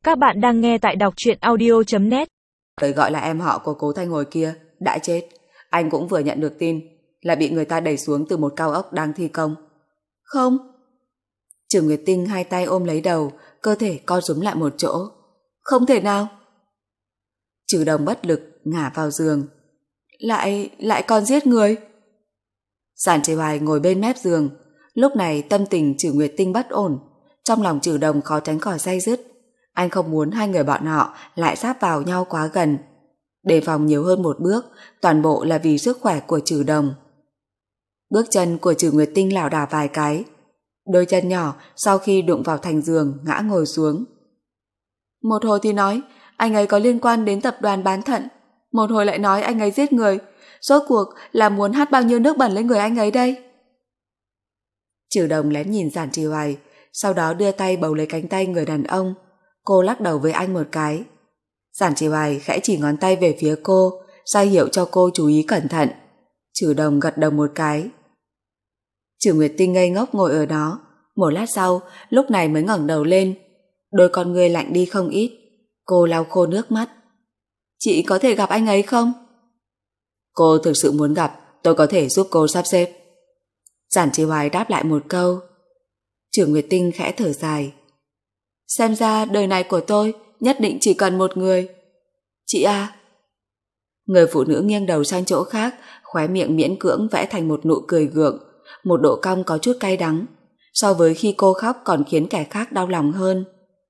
Các bạn đang nghe tại đọc truyện audio.net. Tới gọi là em họ của cố Thanh Hồi kia đã chết. Anh cũng vừa nhận được tin là bị người ta đẩy xuống từ một cao ốc đang thi công. Không. Trừ Nguyệt Tinh hai tay ôm lấy đầu, cơ thể co rúm lại một chỗ. Không thể nào. Trừ Đồng bất lực ngả vào giường. Lại còn giết người. Giản Trì Hoài ngồi bên mép giường. Lúc này tâm tình Trừ Nguyệt Tinh bất ổn. Trong lòng Trừ Đồng khó tránh khỏi day dứt. Anh không muốn hai người bọn họ lại sáp vào nhau quá gần. Đề phòng nhiều hơn một bước, toàn bộ là vì sức khỏe của Trừ Đồng. Bước chân của Trừ Nguyệt Tinh lảo đảo vài cái. Đôi chân nhỏ sau khi đụng vào thành giường ngã ngồi xuống. Một hồi thì nói anh ấy có liên quan đến tập đoàn bán thận, một hồi lại nói anh ấy giết người. Rốt cuộc là muốn hắt bao nhiêu nước bẩn lên người anh ấy đây? Trừ Đồng lén nhìn Giản Trì Hoài, sau đó đưa tay bấu lấy cánh tay người đàn ông. Cô lắc đầu với anh một cái. Giản Trì Hoài khẽ chỉ ngón tay về phía cô, ra hiệu cho cô chú ý cẩn thận. Trừ Đồng gật đầu một cái. Trừ Nguyệt Tinh ngây ngốc ngồi ở đó. Một lát sau, lúc này mới ngẩng đầu lên. Đôi con ngươi lạnh đi không ít. Cô lau khô nước mắt. Chị có thể gặp anh ấy không? Cô thực sự muốn gặp, tôi có thể giúp cô sắp xếp. Giản Trì Hoài đáp lại một câu. Trừ Nguyệt Tinh khẽ thở dài. Xem ra đời này của tôi nhất định chỉ cần một người. Chị à? Người phụ nữ nghiêng đầu sang chỗ khác, khóe miệng miễn cưỡng vẽ thành một nụ cười gượng, một độ cong có chút cay đắng. So với khi cô khóc còn khiến kẻ khác đau lòng hơn.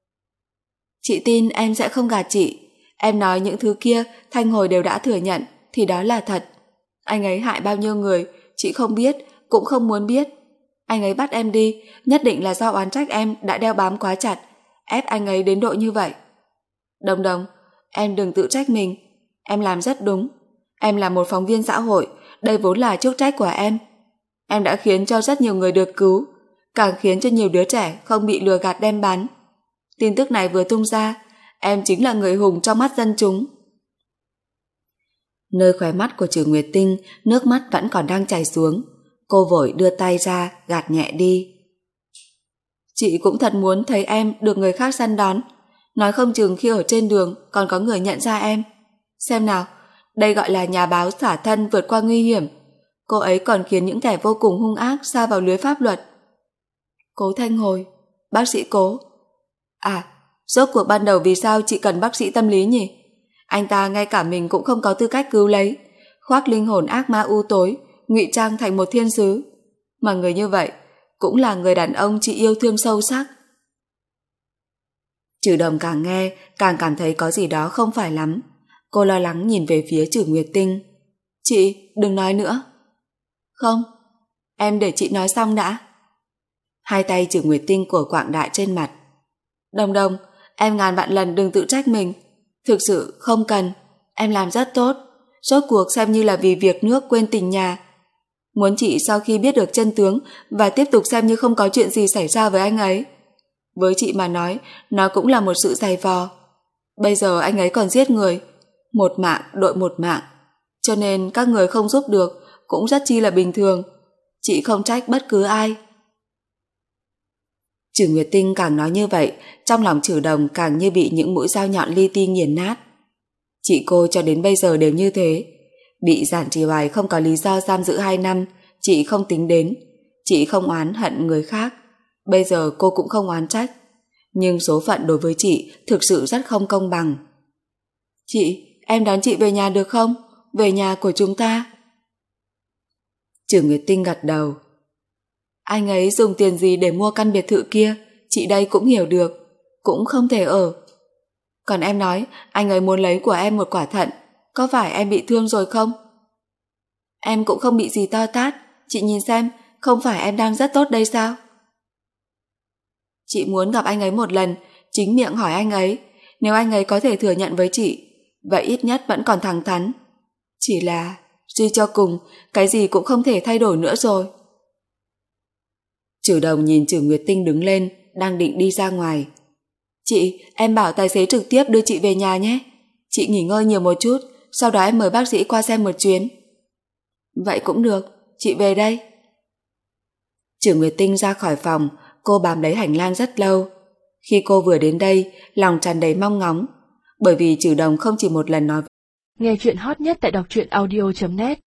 Chị tin em sẽ không gạt chị. Em nói những thứ kia Thanh Hồi đều đã thừa nhận, thì đó là thật. Anh ấy hại bao nhiêu người chị không biết, cũng không muốn biết. Anh ấy bắt em đi nhất định là do oán trách em đã đeo bám quá chặt, ép anh ấy đến độ như vậy. Đồng Đồng, em đừng tự trách mình. Em làm rất đúng. Em là một phóng viên xã hội, đây vốn là chức trách của em. Em đã khiến cho rất nhiều người được cứu, càng khiến cho nhiều đứa trẻ không bị lừa gạt đem bán. Tin tức này vừa tung ra, em chính là người hùng trong mắt dân chúng. Nơi khóe mắt của Trừ Nguyệt Tinh, nước mắt vẫn còn đang chảy xuống. Cô vội đưa tay ra, gạt nhẹ đi. Chị cũng thật muốn thấy em được người khác săn đón. Nói không chừng khi ở trên đường còn có người nhận ra em. Xem nào, đây gọi là nhà báo xả thân vượt qua nguy hiểm. Cô ấy còn khiến những kẻ vô cùng hung ác sa vào lưới pháp luật. Cố Thanh Hồi, bác sĩ Cố. À, rốt cuộc ban đầu vì sao chị cần bác sĩ tâm lý nhỉ? Anh ta ngay cả mình cũng không có tư cách cứu lấy, khoác linh hồn ác ma u tối, ngụy trang thành một thiên sứ. Mà người như vậy cũng là người đàn ông chị yêu thương sâu sắc. Trừ Đồng càng nghe càng cảm thấy có gì đó không phải lắm. Cô lo lắng nhìn về phía Trừ Nguyệt Tinh. Chị đừng nói nữa. Không, em để chị nói xong đã. Hai tay Trừ Nguyệt Tinh của quạng đại trên mặt. Đồng Đồng, em ngàn vạn lần đừng tự trách mình. Thực sự không cần. Em làm rất tốt. Rốt cuộc xem như là vì việc nước quên tình nhà. Muốn chị sau khi biết được chân tướng và tiếp tục xem như không có chuyện gì xảy ra với anh ấy. Với chị mà nói, nó cũng là một sự dày vò. Bây giờ anh ấy còn giết người. Một mạng đội một mạng. Cho nên các người không giúp được cũng rất chi là bình thường. Chị không trách bất cứ ai. Trừ Nguyệt Tinh càng nói như vậy, trong lòng Trừ Đồng càng như bị những mũi dao nhọn li ti nghiền nát. Chị cô cho đến bây giờ đều như thế. Bị Giản Trì Hoài không có lý do giam giữ 2 năm, chị không tính đến. Chị không oán hận người khác. Bây giờ cô cũng không oán trách. Nhưng số phận đối với chị thực sự rất không công bằng. Chị, em đón chị về nhà được không? Về nhà của chúng ta. Trừ Nguyệt Tinh gật đầu. Anh ấy dùng tiền gì để mua căn biệt thự kia, chị đây cũng hiểu được. Cũng không thể ở. Còn em nói anh ấy muốn lấy của em một quả thận, có phải em bị thương rồi không? Em cũng không bị gì to tát. Chị nhìn xem, không phải em đang rất tốt đây sao? Chị muốn gặp anh ấy một lần, chính miệng hỏi anh ấy. Nếu anh ấy có thể thừa nhận với chị, vậy ít nhất vẫn còn thẳng thắn. Chỉ là suy cho cùng, cái gì cũng không thể thay đổi nữa rồi. Trừ Đồng nhìn Trừ Nguyệt Tinh đứng lên, đang định đi ra ngoài. Chị, em bảo tài xế trực tiếp đưa chị về nhà nhé. Chị nghỉ ngơi nhiều một chút, sau đó em mời bác sĩ qua xem một chuyến. Vậy cũng được, chị về đây. Trừ Nguyệt Tinh ra khỏi phòng, cô bám lấy hành lang rất lâu. Khi cô vừa đến đây, lòng tràn đầy mong ngóng, bởi vì Trừ Đồng không chỉ một lần nói. Nghe chuyện hot nhất tại đọc truyện audio.net